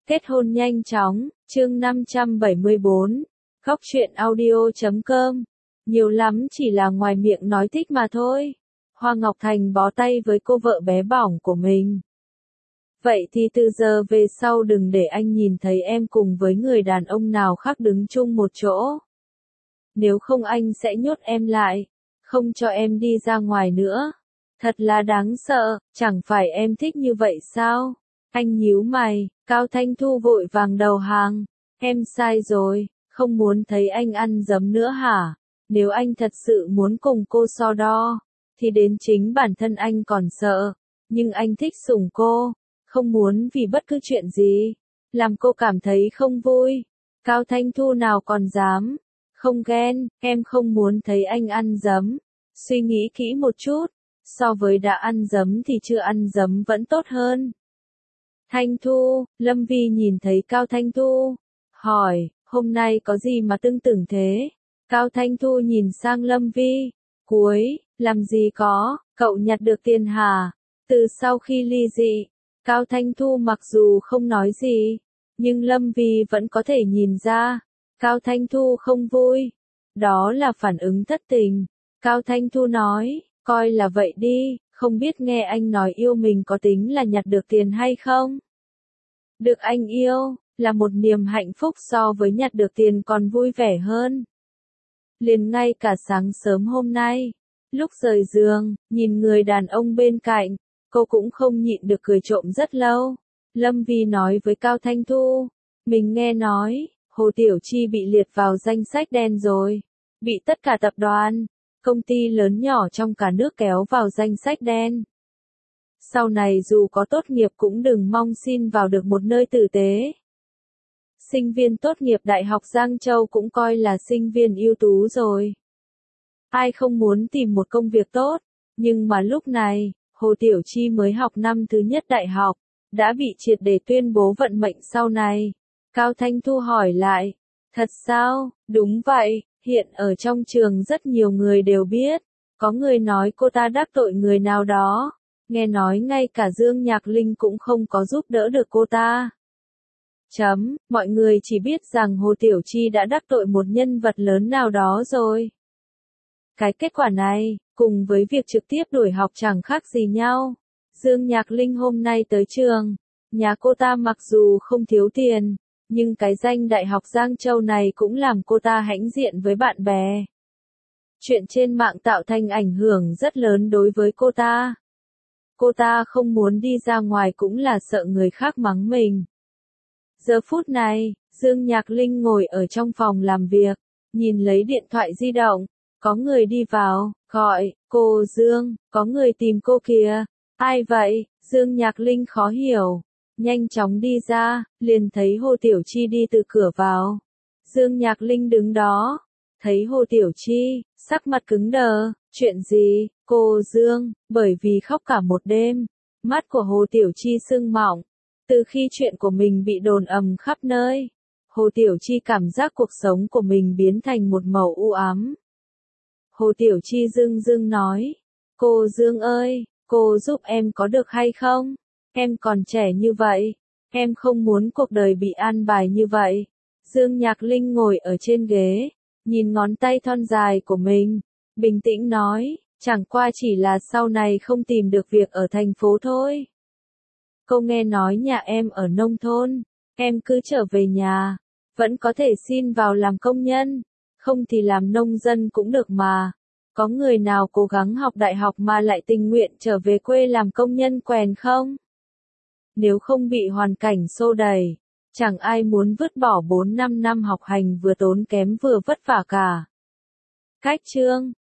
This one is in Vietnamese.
Kết hôn nhanh chóng, chương 574, Góc truyện audio.com. Nhiều lắm chỉ là ngoài miệng nói thích mà thôi. Hoa Ngọc Thành bó tay với cô vợ bé bỏng của mình. Vậy thì từ giờ về sau đừng để anh nhìn thấy em cùng với người đàn ông nào khác đứng chung một chỗ. Nếu không anh sẽ nhốt em lại, không cho em đi ra ngoài nữa. Thật là đáng sợ, chẳng phải em thích như vậy sao? Anh nhíu mày, Cao Thanh Thu vội vàng đầu hàng. Em sai rồi, không muốn thấy anh ăn dấm nữa hả? Nếu anh thật sự muốn cùng cô so đo, thì đến chính bản thân anh còn sợ. Nhưng anh thích sủng cô, không muốn vì bất cứ chuyện gì, làm cô cảm thấy không vui. Cao Thanh Thu nào còn dám, không ghen, em không muốn thấy anh ăn dấm. Suy nghĩ kỹ một chút, so với đã ăn dấm thì chưa ăn dấm vẫn tốt hơn. Thanh Thu, Lâm Vi nhìn thấy Cao Thanh Thu, hỏi, hôm nay có gì mà tưng tửng thế? Cao Thanh Thu nhìn sang Lâm Vi, làm gì có, cậu nhặt được tiền hả? Từ sau khi ly dị, Cao Thanh Thu mặc dù không nói gì, nhưng Lâm Vi vẫn có thể nhìn ra, Cao Thanh Thu không vui. Đó là phản ứng thất tình. Cao Thanh Thu nói, coi là vậy đi, không biết nghe anh nói yêu mình có tính là nhặt được tiền hay không? Được anh yêu, là một niềm hạnh phúc so với nhặt được tiền còn vui vẻ hơn. Liền ngay cả sáng sớm hôm nay, lúc rời giường, nhìn người đàn ông bên cạnh, cô cũng không nhịn được cười trộm rất lâu. Lâm Vi nói với Cao Thanh Thu, mình nghe nói, Hồ Tiểu Chi bị liệt vào danh sách đen rồi, bị tất cả tập đoàn, công ty lớn nhỏ trong cả nước kéo vào danh sách đen. Sau này dù có tốt nghiệp cũng đừng mong xin vào được một nơi tử tế. Sinh viên tốt nghiệp Đại học Giang Châu cũng coi là sinh viên ưu tú rồi. Ai không muốn tìm một công việc tốt, nhưng mà lúc này, Hồ Tiểu Chi mới học năm thứ nhất đại học, đã bị triệt để tuyên bố vận mệnh sau này. Cao Thanh Thu hỏi lại, thật sao? Đúng vậy, hiện ở trong trường rất nhiều người đều biết, có người nói cô ta đắc tội người nào đó, nghe nói ngay cả Dương Nhạc Linh cũng không có giúp đỡ được cô ta. Mọi người chỉ biết rằng Hồ Tiểu Chi đã đắc tội một nhân vật lớn nào đó rồi. Cái kết quả này, cùng với việc trực tiếp đuổi học chẳng khác gì nhau. Dương Nhạc Linh hôm nay tới trường, nhà cô ta mặc dù không thiếu tiền, nhưng cái danh Đại học Giang Châu này cũng làm cô ta hãnh diện với bạn bè. Chuyện trên mạng tạo thành ảnh hưởng rất lớn đối với cô ta. Cô ta không muốn đi ra ngoài cũng là sợ người khác mắng mình. Giờ phút này, Dương Nhạc Linh ngồi ở trong phòng làm việc, nhìn lấy điện thoại di động, có người đi vào, gọi, cô Dương, có người tìm cô kìa. Ai vậy? Dương Nhạc Linh khó hiểu, nhanh chóng đi ra, liền thấy Hồ Tiểu Chi đi từ cửa vào. Dương Nhạc Linh đứng đó, thấy Hồ Tiểu Chi, sắc mặt cứng đờ, chuyện gì, cô Dương, bởi vì khóc cả một đêm, mắt của Hồ Tiểu Chi sưng mọng. Từ khi chuyện của mình bị đồn ầm khắp nơi, Hồ Tiểu Chi cảm giác cuộc sống của mình biến thành một màu u ám. Hồ Tiểu Chi dưng dưng nói, cô Dương ơi, cô giúp em có được hay không? Em còn trẻ như vậy, em không muốn cuộc đời bị an bài như vậy. Dương Nhạc Linh ngồi ở trên ghế, nhìn ngón tay thon dài của mình, bình tĩnh nói, chẳng qua chỉ là sau này không tìm được việc ở thành phố thôi. Cô nghe nói nhà em ở nông thôn, em cứ trở về nhà, vẫn có thể xin vào làm công nhân, không thì làm nông dân cũng được mà. Có người nào cố gắng học đại học mà lại tình nguyện trở về quê làm công nhân quèn không? Nếu không bị hoàn cảnh xô đẩy, chẳng ai muốn vứt bỏ 4-5 năm học hành vừa tốn kém vừa vất vả cả. Cách chương